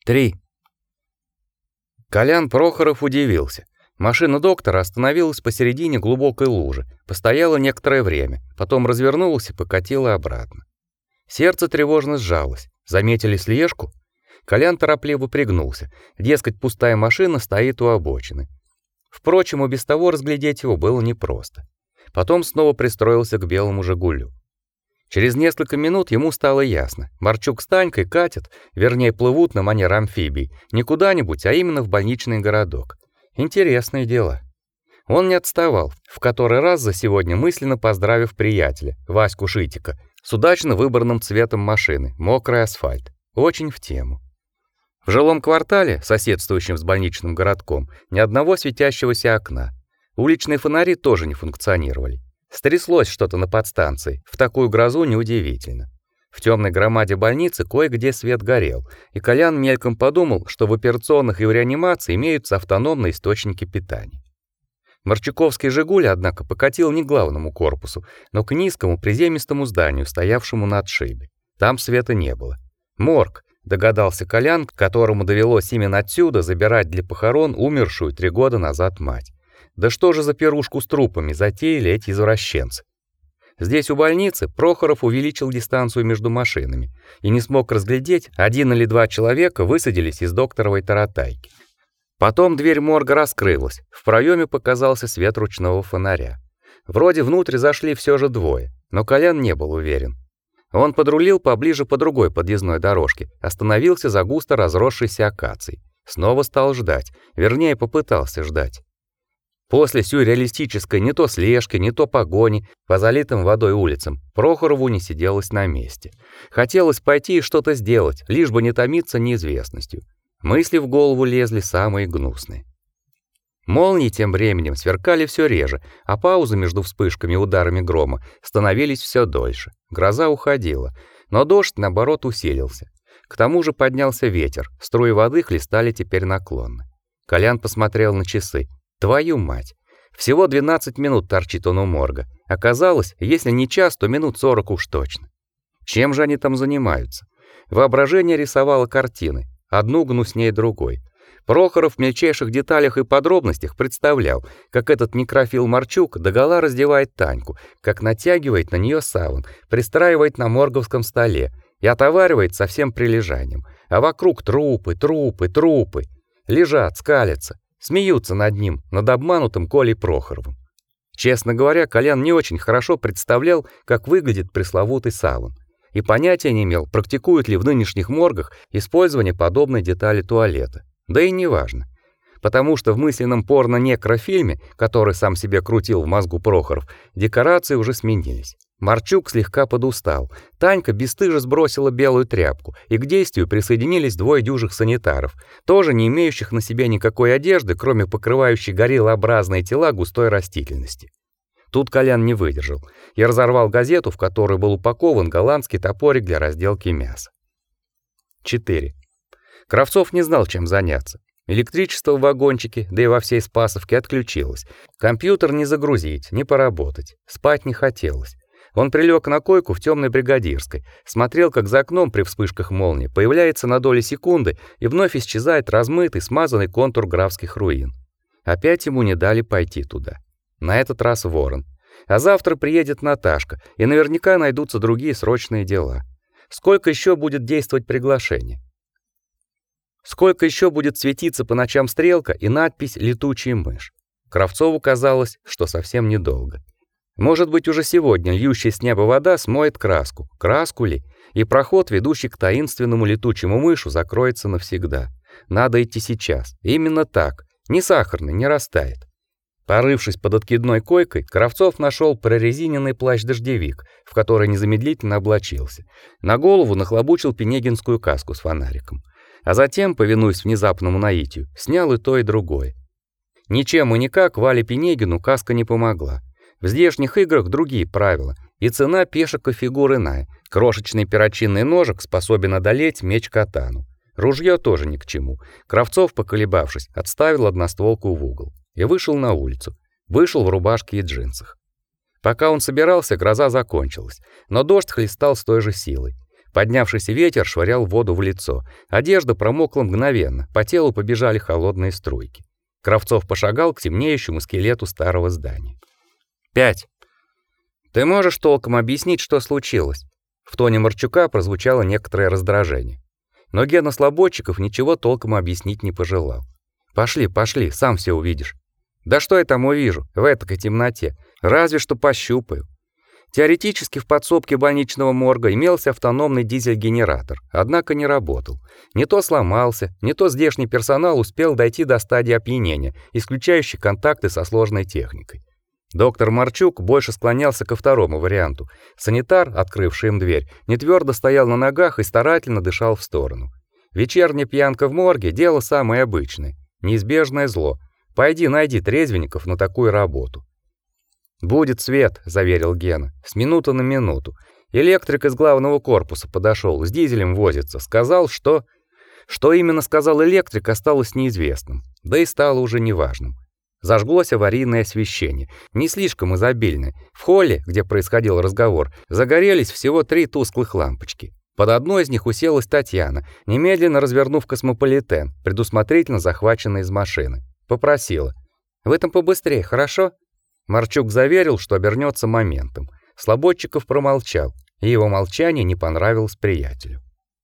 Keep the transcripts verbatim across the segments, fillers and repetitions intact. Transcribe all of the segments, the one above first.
Три. Колян Прохоров удивился. Машина доктора остановилась посередине глубокой лужи, постояла некоторое время, потом развернулась и покатила обратно. Сердце тревожно сжалось. Заметили слежку? Колян торопливо пригнулся. Дескать, пустая машина стоит у обочины. Впрочем, и без того разглядеть его было непросто. Потом снова пристроился к белому «Жигулю». Через несколько минут ему стало ясно. Марчук с Танькой катят, вернее, плывут на манер амфибий, не куда-нибудь, а именно в больничный городок. Интересные дела. Он не отставал, в который раз за сегодня мысленно поздравив приятеля, Ваську Шитика, с удачно выбранным цветом машины, мокрый асфальт. Очень в тему. В жилом квартале, соседствующем с больничным городком, ни одного светящегося окна. Уличные фонари тоже не функционировали. Стряслось что-то на подстанции, в такую грозу неудивительно. В темной громаде больницы кое-где свет горел, и Колян мельком подумал, что в операционных и в реанимации имеются автономные источники питания. Марчуковский «Жигуль», однако, покатил не к главному корпусу, но к низкому приземистому зданию, стоявшему на отшибе. Там света не было. Морг, догадался Колян, которому довелось именно отсюда забирать для похорон умершую три года назад мать. Да что же за пирушку с трупами затеяли эти извращенцы? Здесь у больницы Прохоров увеличил дистанцию между машинами и не смог разглядеть, один или два человека высадились из докторовой таратайки. Потом дверь морга раскрылась, в проеме показался свет ручного фонаря. Вроде внутрь зашли все же двое, но Колян не был уверен. Он подрулил поближе по другой подъездной дорожке, остановился за густо разросшейся акацией. Снова стал ждать, вернее, попытался ждать. После сюрреалистической не то слежки, не то погони по залитым водой улицам Прохорову не сиделось на месте. Хотелось пойти и что-то сделать, лишь бы не томиться неизвестностью. Мысли в голову лезли самые гнусные. Молнии тем временем сверкали все реже, а паузы между вспышками и ударами грома становились все дольше. Гроза уходила, но дождь, наоборот, усилился. К тому же поднялся ветер, струи воды хлестали теперь наклонно. Колян посмотрел на часы. Твою мать! Всего двенадцать минут торчит он у морга. Оказалось, если не час, то минут сорок уж точно. Чем же они там занимаются? Воображение рисовало картины, одну гнуснее другой. Прохоров в мельчайших деталях и подробностях представлял, как этот некрофил Марчук догола раздевает Таньку, как натягивает на нее саван, пристраивает на морговском столе и отоваривает со всем прилежанием. А вокруг трупы, трупы, трупы. Лежат, скалятся. Смеются над ним, над обманутым Колей Прохоровым. Честно говоря, Колян не очень хорошо представлял, как выглядит пресловутый саван, и понятия не имел, практикуют ли в нынешних моргах использование подобной детали туалета. Да и не важно, потому что в мысленном порно-некрофильме, который сам себе крутил в мозгу Прохоров, декорации уже сменились. Марчук слегка подустал. Танька бесстыже сбросила белую тряпку, и к действию присоединились двое дюжих санитаров, тоже не имеющих на себе никакой одежды, кроме покрывающей гориллообразные тела густой растительности. Тут Колян не выдержал и разорвал газету, в которой был упакован голландский топорик для разделки мяса. четыре. Кравцов не знал, чем заняться. Электричество в вагончике, да и во всей Спасовке отключилось. Компьютер не загрузить, не поработать. Спать не хотелось. Он прилег на койку в темной бригадирской, смотрел, как за окном при вспышках молнии появляется на доли секунды и вновь исчезает размытый, смазанный контур графских руин. Опять ему не дали пойти туда. На этот раз Ворон. А завтра приедет Наташка, и наверняка найдутся другие срочные дела. Сколько еще будет действовать приглашение? Сколько еще будет светиться по ночам стрелка и надпись «Летучая мышь»? Кравцову казалось, что совсем недолго. Может быть, уже сегодня льющая с неба вода смоет краску, краску ли, и проход, ведущий к таинственному летучему мышу, закроется навсегда. Надо идти сейчас, именно так, не сахарный, не растает. Порывшись под откидной койкой, Кравцов нашел прорезиненный плащ-дождевик, в который незамедлительно облачился. На голову нахлобучил пенегинскую каску с фонариком. А затем, повинуясь внезапному наитию, снял и то, и другое. Ничем и никак Вале Пенегину каска не помогла. В здешних играх другие правила, и цена пешек и фигур иная. Крошечный перочинный ножик способен одолеть меч-катану. Ружье тоже ни к чему. Кравцов, поколебавшись, отставил одностволку в угол и вышел на улицу. Вышел в рубашке и джинсах. Пока он собирался, гроза закончилась, но дождь хлестал с той же силой. Поднявшийся ветер швырял воду в лицо. Одежда промокла мгновенно, по телу побежали холодные струйки. Кравцов пошагал к темнеющему скелету старого здания. Пять. Ты можешь толком объяснить, что случилось? В тоне Марчука прозвучало некоторое раздражение. Но Гена Слободчиков ничего толком объяснить не пожелал. Пошли, пошли, сам все увидишь. Да что я там увижу в этой темноте? Разве что пощупаю. Теоретически в подсобке больничного морга имелся автономный дизель-генератор, однако не работал. Не то сломался, не то здешний персонал успел дойти до стадии опьянения, исключающей контакты со сложной техникой. Доктор Марчук больше склонялся ко второму варианту. Санитар, открывший им дверь, нетвёрдо стоял на ногах и старательно дышал в сторону. Вечерняя пьянка в морге — дело самое обычное, неизбежное зло. Пойди найди трезвенников на такую работу. «Будет свет», — заверил Гена, — «с минуты на минуту. Электрик из главного корпуса подошел, с дизелем возится, сказал, что...» Что именно сказал электрик, осталось неизвестным, да и стало уже неважным. Зажглось аварийное освещение, не слишком изобильное. В холле, где происходил разговор, загорелись всего три тусклых лампочки. Под одной из них уселась Татьяна, немедленно развернув космополитен, предусмотрительно захваченный из машины. Попросила: «Вы там побыстрее, хорошо?» Марчук заверил, что обернется моментом. Слободчиков промолчал, и его молчание не понравилось приятелю.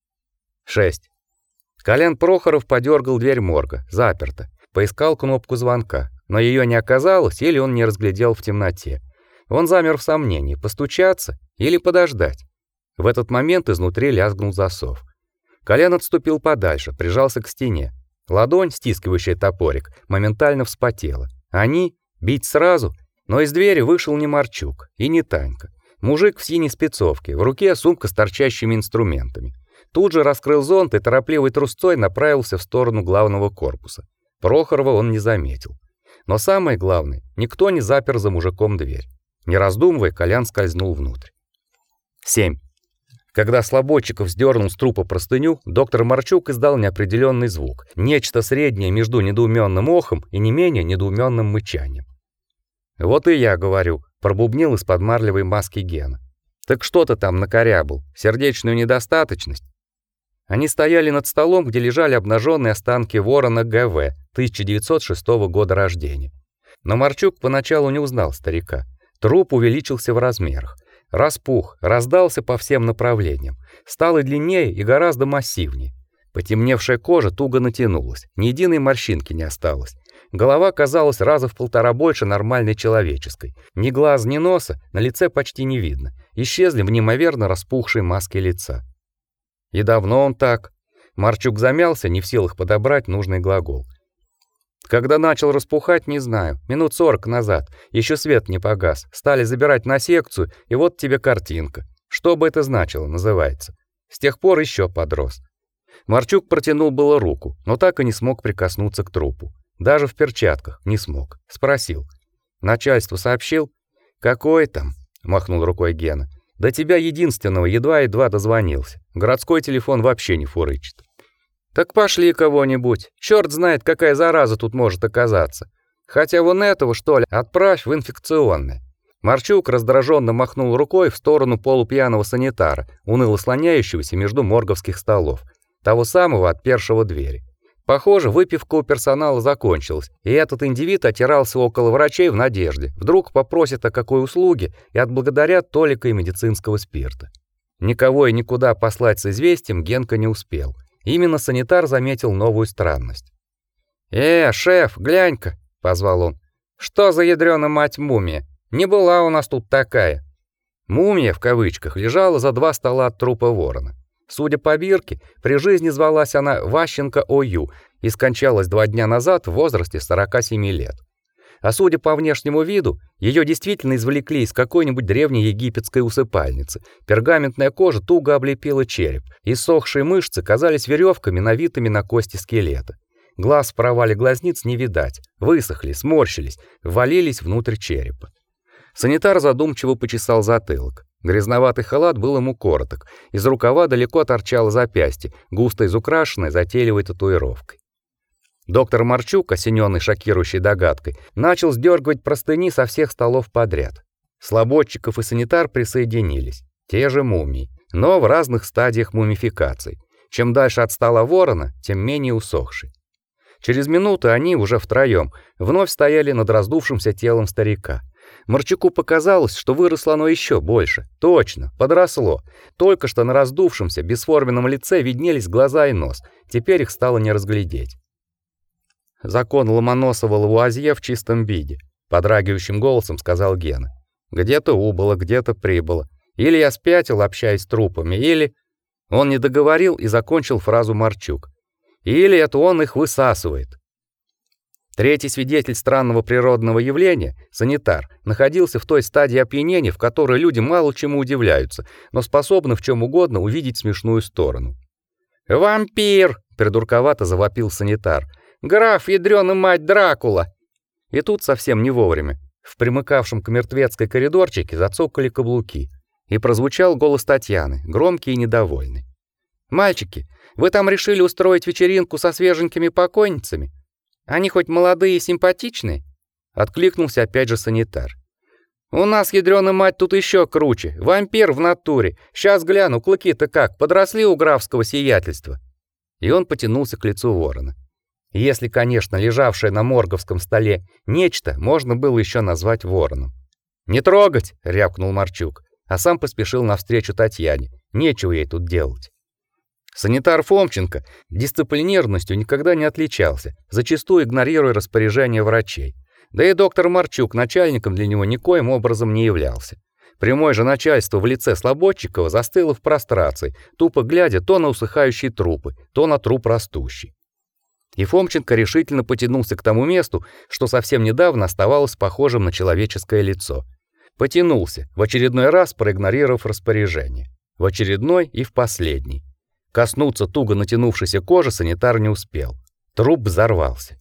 шесть. Колян Прохоров подергал дверь морга, заперта. Поискал кнопку звонка, но ее не оказалось, или он не разглядел в темноте. Он замер в сомнении: постучаться или подождать. В этот момент изнутри лязгнул засов. Колян отступил подальше, прижался к стене. Ладонь, стискивающая топорик, моментально вспотела. Они бить сразу. Но из двери вышел не Марчук и не Танька. Мужик в синей спецовке, в руке сумка с торчащими инструментами. Тут же раскрыл зонт и торопливой трусцой направился в сторону главного корпуса. Прохорова он не заметил. Но самое главное, никто не запер за мужиком дверь. Не раздумывая, Колян скользнул внутрь. семь. Когда Слободчиков сдернул с трупа простыню, доктор Марчук издал неопределенный звук, нечто среднее между недоуменным охом и не менее недоуменным мычанием. «Вот и я говорю», — пробубнил из-под марлевой маски Гена. «Так что ты там накорябал? Сердечную недостаточность?» Они стояли над столом, где лежали обнаженные останки ворона Гэ Вэ тысяча девятьсот шестого года рождения. Но Марчук поначалу не узнал старика. Труп увеличился в размерах, распух, раздался по всем направлениям, стал и длиннее, и гораздо массивнее. Потемневшая кожа туго натянулась, ни единой морщинки не осталось. Голова казалась раза в полтора больше нормальной человеческой. Ни глаз, ни носа на лице почти не видно. Исчезли в неимоверно распухшей маске лица. И давно он так? Марчук замялся, не в силах подобрать нужный глагол. Когда начал распухать, не знаю. Минут сорок назад. Еще свет не погас. Стали забирать на секцию, и вот тебе картинка. Что бы это значило, называется. С тех пор еще подрос. Марчук протянул было руку, но так и не смог прикоснуться к трупу. Даже в перчатках не смог. Спросил: «Начальству сообщил?» «Какой там?» — махнул рукой Гена. «До тебя единственного едва-едва дозвонился. Городской телефон вообще не фурычит». «Так пошли кого-нибудь. Черт знает, какая зараза тут может оказаться. Хотя вон этого, что ли, отправь в инфекционное». Марчук раздраженно махнул рукой в сторону полупьяного санитара, уныло слоняющегося между морговских столов, того самого, отпершего двери. Похоже, выпивка у персонала закончилась, и этот индивид отирался около врачей в надежде. Вдруг попросят о какой услуге и отблагодарят толикой медицинского спирта. Никого и никуда послать с известием Генка не успел. Именно санитар заметил новую странность. «Э, шеф, глянь-ка!» — позвал он. «Что за ядрёна мать мумия? Не была у нас тут такая». Мумия, в кавычках, лежала за два стола от трупа ворона. Судя по бирке, при жизни звалась она Ващенко О Ю и скончалась два дня назад в возрасте сорока семи лет. А судя по внешнему виду, ее действительно извлекли из какой-нибудь древней египетской усыпальницы. Пергаментная кожа туго облепила череп, иссохшие мышцы казались веревками, навитыми на кости скелета. Глаз в провале глазниц не видать, высохли, сморщились, ввалились внутрь черепа. Санитар задумчиво почесал затылок. Грязноватый халат был ему короток, из рукава далеко торчало запястье, густо изукрашенное затейливой татуировкой. Доктор Марчук, осененный шокирующей догадкой, начал сдергивать простыни со всех столов подряд. Слободчиков и санитар присоединились. Те же мумии. но в разных стадиях мумификации. Чем дальше от стола ворона, тем менее усохший. Через минуту они уже втроем вновь стояли над раздувшимся телом старика. Марчуку показалось, что выросло оно еще больше. Точно, подросло. Только что на раздувшемся бесформенном лице виднелись глаза и нос. Теперь их стало не разглядеть. Закон Ломоносова-Лавуазье в чистом виде, подрагивающим голосом сказал Гена. Где-то убыло, где-то прибыло. Или я спятил, общаясь с трупами, или... Он не договорил и закончил фразу Марчук. Или это он их высасывает. Третий свидетель странного природного явления, санитар, находился в той стадии опьянения, в которой люди мало чему удивляются, но способны в чем угодно увидеть смешную сторону. «Вампир!» — придурковато завопил санитар. «Граф, ядрёна мать, Дракула!» И тут совсем не вовремя. В примыкавшем к мертвецкой коридорчике зацокали каблуки, и прозвучал голос Татьяны, громкий и недовольный. «Мальчики, вы там решили устроить вечеринку со свеженькими покойницами? Они хоть молодые и симпатичные?» Откликнулся опять же санитар. «У нас, ядрёна мать, тут еще круче. Вампир в натуре. Сейчас гляну, клыки-то как, подросли у графского сиятельства». И он потянулся к лицу ворона. Если, конечно, лежавшее на морговском столе нечто можно было еще назвать вороном. «Не трогать!» — рявкнул Марчук, а сам поспешил навстречу Татьяне. Нечего ей тут делать. Санитар Фомченко дисциплинированностью никогда не отличался, зачастую игнорируя распоряжения врачей. Да и доктор Марчук начальником для него никоим образом не являлся. Прямое же начальство в лице Слободчикова застыло в прострации, тупо глядя то на усыхающие трупы, то на труп растущий. И Фомченко решительно потянулся к тому месту, что совсем недавно оставалось похожим на человеческое лицо. Потянулся, в очередной раз проигнорировав распоряжение. В очередной и в последний. Коснуться туго натянувшейся кожи санитар не успел. Труп взорвался.